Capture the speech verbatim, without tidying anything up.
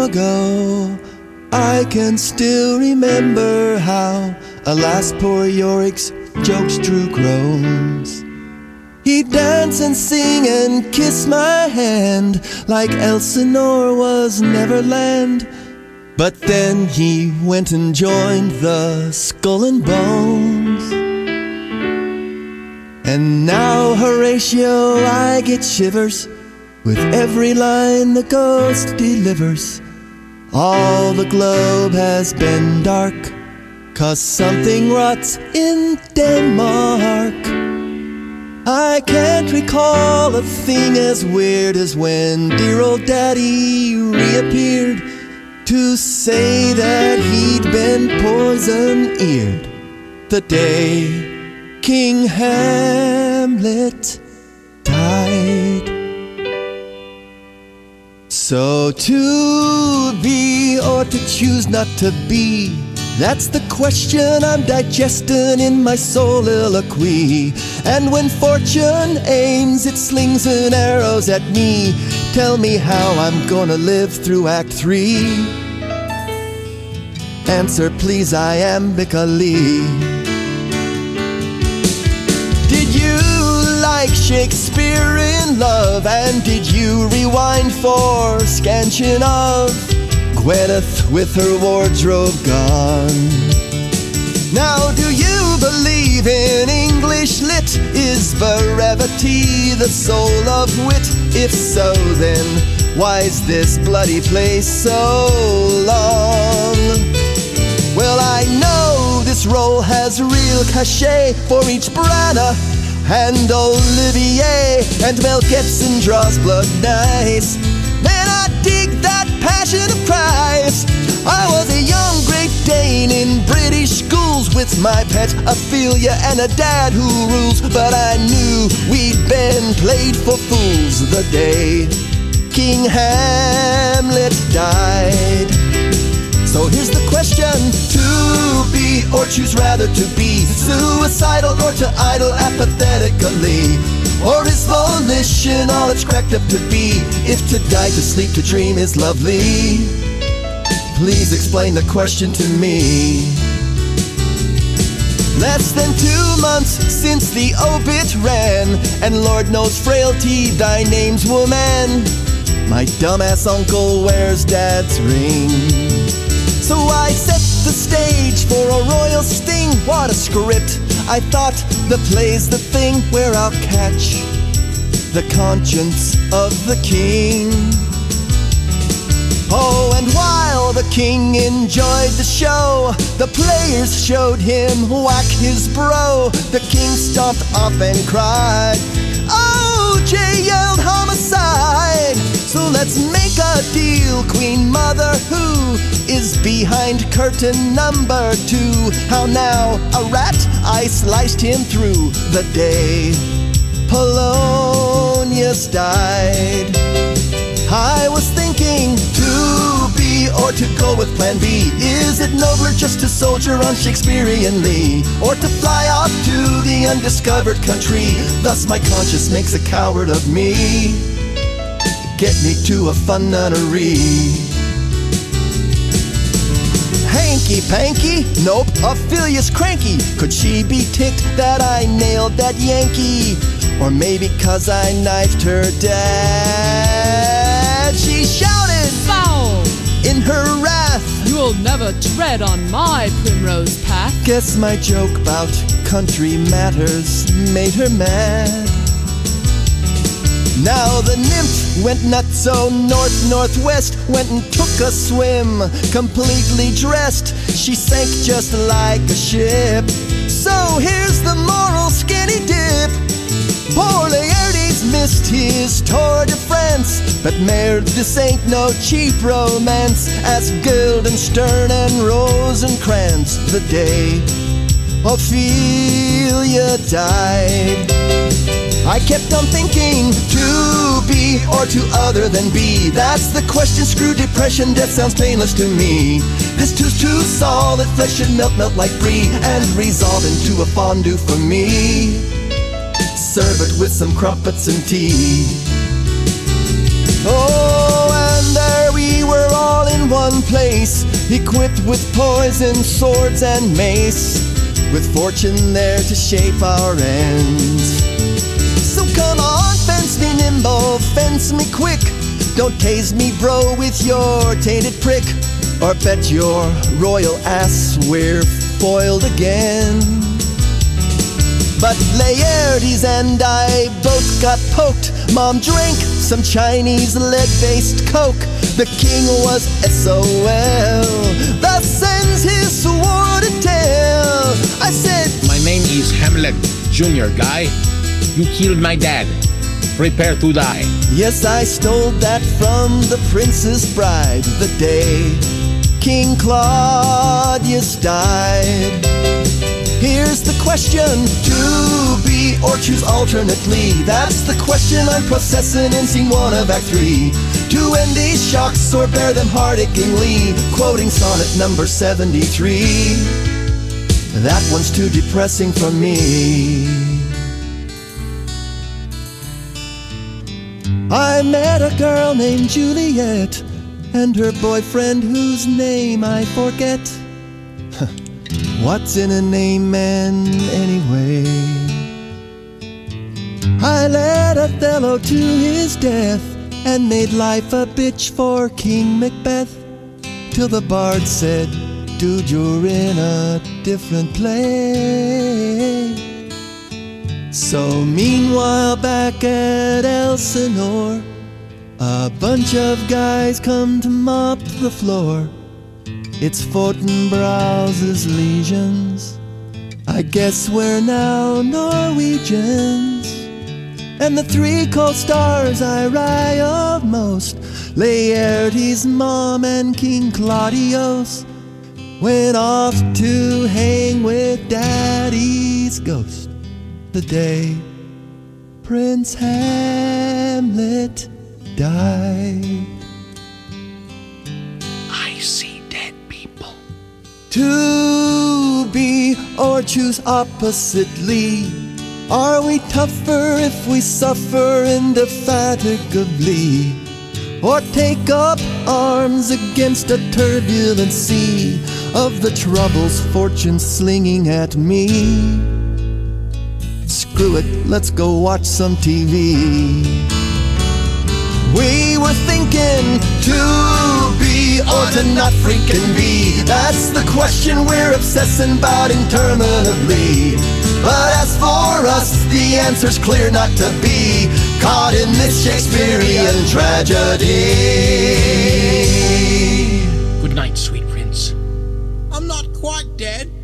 ago, I can still remember how, alas, poor Yorick's jokes drew groans. He'd dance and sing and kiss my hand like Elsinore was Neverland. But then he went and joined the Skull and Bones. And now, Horatio, I get shivers with every line the ghost delivers. All the globe has been dark, 'cause something rots in Denmark. I can't recall a thing as weird as when dear old Daddy reappeared to say that he'd been poison-eared the day King Hamlet died. So to be or to choose not to be, that's the question I'm digesting in my soliloquy. And when fortune aims its slings and arrows at me, tell me how I'm gonna live through Act Three. Answer please, iambically. Did you like Shakespeare in Love? And did you rewind for scansion of Gwyneth with her wardrobe gone? Now do you believe in English lit? Is brevity the soul of wit? If so, then why's this bloody place so long? Well, I know this role has real cachet for each Branagh and Olivier, and Mel Gibson draws blood nice. Man, I dig that passion of Christ. I was a young Great Dane in British schools with my pet Ophelia and a dad who rules. But I knew we'd been played for fools the day King Hamlet died. So here's the question: to be or choose rather to be suicidal, or to idle apathetically? Or is volition all it's cracked up to be? If to die, to sleep, to dream is lovely, please explain the question to me. Less than two months since the obit ran, and Lord knows frailty, thy name's woman. My dumbass uncle wears dad's ring. So I set the stage for a royal sting. What a script! I thought the play's the thing where I'll catch the conscience of the king. Oh, and while the king enjoyed the show, the players showed him whack his bro. The king stomped off and cried, "Oh, Jay yelled homicide!" So let's make a deal, Queen Mother, who is behind curtain number two? How now, a rat? I sliced him through the day Polonius died. I was thinking, to be or to go with plan B. Is it nobler just to soldier on Shakespeareanly, or to fly off to the undiscovered country? Thus my conscience makes a coward of me. Get me to a fun nunnery. Hanky-panky? Nope, Ophelia's cranky. Could she be ticked that I nailed that Yankee? Or maybe 'cause I knifed her dad? She shouted, "Foul! In her wrath, You'll never tread on my primrose path." Guess my joke about country matters made her mad. Now the nymph went nuts, so north-northwest went and took a swim. Completely dressed, she sank just like a ship. So here's the moral skinny dip. Poor Laertes missed his Tour de France, but Mare, this ain't no cheap romance. Ask Guildenstern and Rosencrantz the day Ophelia died. I kept on thinking, to be or to other than be? That's the question. Screw depression, death sounds painless to me. This too's too solid, flesh should melt, melt like brie, and resolve into a fondue for me. Serve it with some crumpets and tea. Oh, and there we were all in Greece, equipped with poison, swords, and mace, with fortune there to shape our ends. So come on, fence me nimble, fence me quick. Don't tase me, bro, with your tainted prick, or bet your royal ass we're foiled again. But Laertes and I both got poked. Mom drank some Chinese lead-based coke. The king was S O L, thus sends his sword to tell. I said, my name is Hamlet, Junior Guy. You killed my dad. Prepare to die. Yes, I stole that from the Princess Bride the day King Claudius died. Here's the question: to be or choose alternately? That's the question I'm processing in scene one of Act three. To end these shocks or bear them heart-achingly, quoting sonnet number seventy-three. That one's too depressing for me. I met a girl named Juliet, and her boyfriend whose name I forget. What's in a name, man, anyway? I led Othello to his death and made life a bitch for King Macbeth, till the bard said, dude, you're in a different place. So meanwhile back at Elsinore, a bunch of guys come to mop the floor. It's Fortinbrau's legions. I guess we're now Norwegians. And the three co-stars I riled most, Laertes' mom and King Claudius, went off to hang with Daddy's ghost the day Prince Hamlet died. I see dead people. To be or choose oppositely. Are we tougher if we suffer indefatigably, or take up arms against a turbulent sea of the troubles fortune slinging at me? Screw it, let's go watch some T V. We were thinking to be or to not freaking be. That's the question we're obsessing about interminably. But as for us, the answer's clear: not to be caught in this Shakespearean tragedy. Good night, sweet prince. I'm not quite dead.